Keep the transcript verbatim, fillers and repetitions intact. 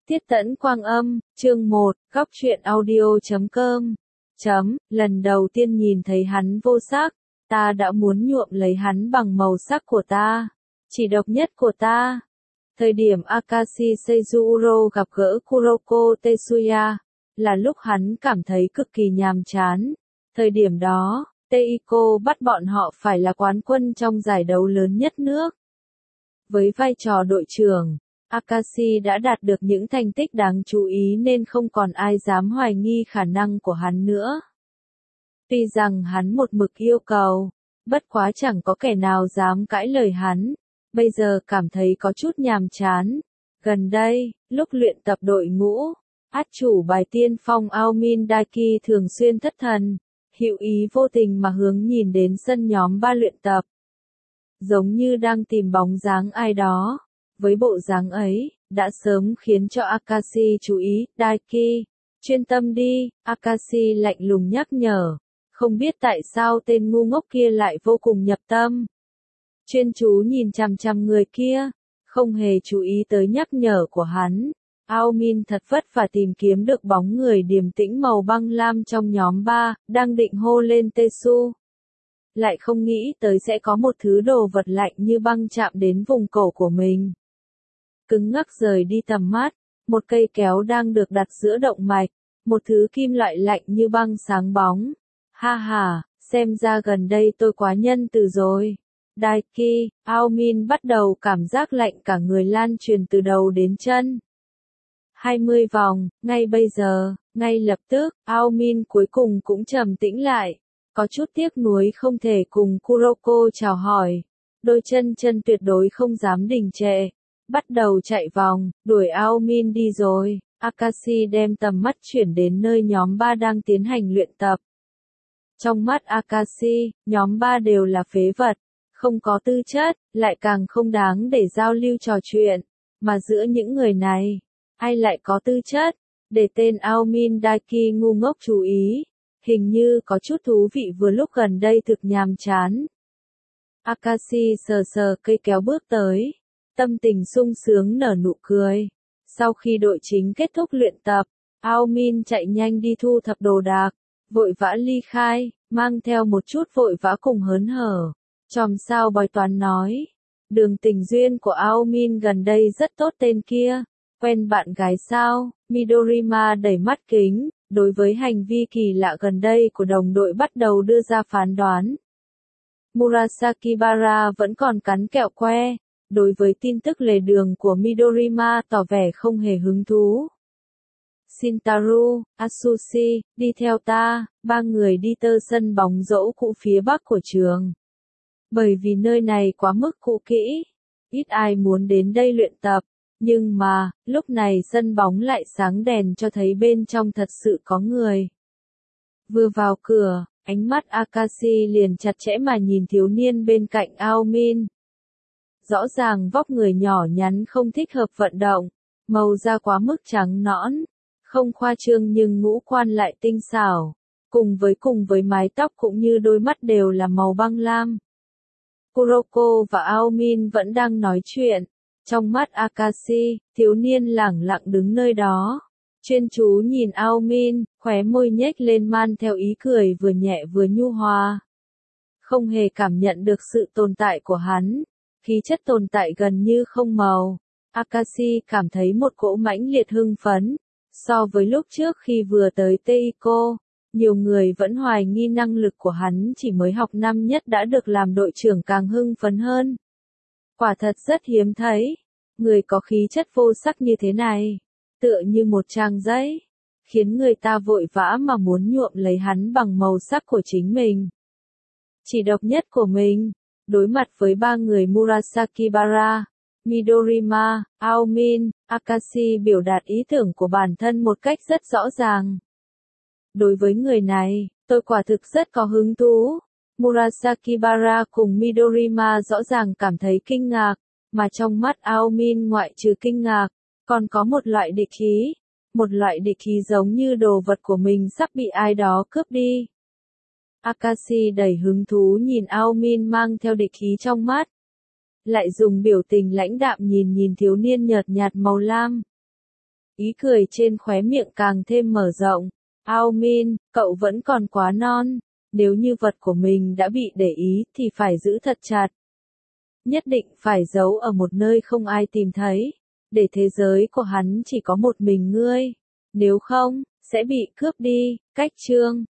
Tiết Tẫn Quang Âm, chương một, góc truyện audio.com. Chấm, lần đầu tiên nhìn thấy hắn vô sắc, ta đã muốn nhuộm lấy hắn bằng màu sắc của ta, chỉ độc nhất của ta. Thời điểm Akashi Seizuro gặp gỡ Kuroko Tetsuya, là lúc hắn cảm thấy cực kỳ nhàm chán. Thời điểm đó, Teiko bắt bọn họ phải là quán quân trong giải đấu lớn nhất nước. Với vai trò đội trưởng, Akashi đã đạt được những thành tích đáng chú ý nên không còn ai dám hoài nghi khả năng của hắn nữa. Tuy rằng hắn một mực yêu cầu, bất quá chẳng có kẻ nào dám cãi lời hắn, bây giờ cảm thấy có chút nhàm chán. Gần đây, lúc luyện tập đội ngũ, át chủ bài tiên phong Aomin Daiki thường xuyên thất thần, hữu ý vô tình mà hướng nhìn đến sân nhóm ba luyện tập. Giống như đang tìm bóng dáng ai đó. Với bộ dáng ấy, đã sớm khiến cho Akashi chú ý. Daiki, chuyên tâm đi, Akashi lạnh lùng nhắc nhở. Không biết tại sao tên ngu ngốc kia lại vô cùng nhập tâm. Chuyên chú nhìn chằm chằm người kia, không hề chú ý tới nhắc nhở của hắn. Aomin thật vất vả tìm kiếm được bóng người điềm tĩnh màu băng lam trong nhóm ba, đang định hô lên Tetsu. Lại không nghĩ tới sẽ có một thứ đồ vật lạnh như băng chạm đến vùng cổ của mình. Cứng ngắc rời đi tầm mắt, một cây kéo đang được đặt giữa động mạch, một thứ kim loại lạnh như băng sáng bóng. Ha ha, xem ra gần đây tôi quá nhân từ rồi. Daiki, Aomin bắt đầu cảm giác lạnh cả người lan truyền từ đầu đến chân. hai mươi vòng, ngay bây giờ, ngay lập tức, Aomin cuối cùng cũng trầm tĩnh lại. Có chút tiếc nuối không thể cùng Kuroko chào hỏi. Đôi chân chân tuyệt đối không dám đình trệ. Bắt đầu chạy vòng, đuổi Aomin đi rồi. Akashi đem tầm mắt chuyển đến nơi nhóm ba đang tiến hành luyện tập. Trong mắt Akashi, nhóm ba đều là phế vật, không có tư chất, lại càng không đáng để giao lưu trò chuyện. Mà giữa những người này, ai lại có tư chất, để tên Aomin Daiki ngu ngốc chú ý. Hình như có chút thú vị vừa lúc gần đây thực nhàm chán. Akashi sờ sờ cây kéo bước tới. Tâm tình sung sướng nở nụ cười. Sau khi đội chính kết thúc luyện tập, Aomin chạy nhanh đi thu thập đồ đạc, vội vã ly khai, mang theo một chút vội vã cùng hớn hở. Chòm sao bói toán nói, đường tình duyên của Aomin gần đây rất tốt tên kia, quen bạn gái sao? Midorima đẩy mắt kính, đối với hành vi kỳ lạ gần đây của đồng đội bắt đầu đưa ra phán đoán. Murasakibara vẫn còn cắn kẹo que. Đối với tin tức lề đường của Midorima tỏ vẻ không hề hứng thú. Shintaro, Atsushi, đi theo ta, ba người đi tơ sân bóng rổ cũ phía bắc của trường. Bởi vì nơi này quá mức cũ kỹ, ít ai muốn đến đây luyện tập, nhưng mà, lúc này sân bóng lại sáng đèn cho thấy bên trong thật sự có người. Vừa vào cửa, ánh mắt Akashi liền chặt chẽ mà nhìn thiếu niên bên cạnh Aomin. Rõ ràng vóc người nhỏ nhắn không thích hợp vận động, màu da quá mức trắng nõn, không khoa trương nhưng ngũ quan lại tinh xảo, cùng với cùng với mái tóc cũng như đôi mắt đều là màu băng lam. Kuroko và Aomin vẫn đang nói chuyện, trong mắt Akashi, thiếu niên lẳng lặng đứng nơi đó, chuyên chú nhìn Aomin, khóe môi nhếch lên man theo ý cười vừa nhẹ vừa nhu hòa. Không hề cảm nhận được sự tồn tại của hắn. Khí chất tồn tại gần như không màu. Akashi cảm thấy một cỗ mãnh liệt hưng phấn. So với lúc trước khi vừa tới Teiko, nhiều người vẫn hoài nghi năng lực của hắn chỉ mới học năm nhất đã được làm đội trưởng càng hưng phấn hơn. Quả thật rất hiếm thấy. Người có khí chất vô sắc như thế này, tựa như một trang giấy, khiến người ta vội vã mà muốn nhuộm lấy hắn bằng màu sắc của chính mình. Chỉ độc nhất của mình. Đối mặt với ba người Murasakibara, Midorima, Aomin, Akashi biểu đạt ý tưởng của bản thân một cách rất rõ ràng. Đối với người này, tôi quả thực rất có hứng thú. Murasakibara cùng Midorima rõ ràng cảm thấy kinh ngạc, mà trong mắt Aomin ngoại trừ kinh ngạc, còn có một loại địch ý, một loại địch ý giống như đồ vật của mình sắp bị ai đó cướp đi. Akashi đầy hứng thú nhìn Aomin mang theo địch ý trong mắt. Lại dùng biểu tình lãnh đạm nhìn nhìn thiếu niên nhợt nhạt màu lam. Ý cười trên khóe miệng càng thêm mở rộng. Ao Min, cậu vẫn còn quá non. Nếu như vật của mình đã bị để ý thì phải giữ thật chặt. Nhất định phải giấu ở một nơi không ai tìm thấy. Để thế giới của hắn chỉ có một mình ngươi. Nếu không, sẽ bị cướp đi. Cách chương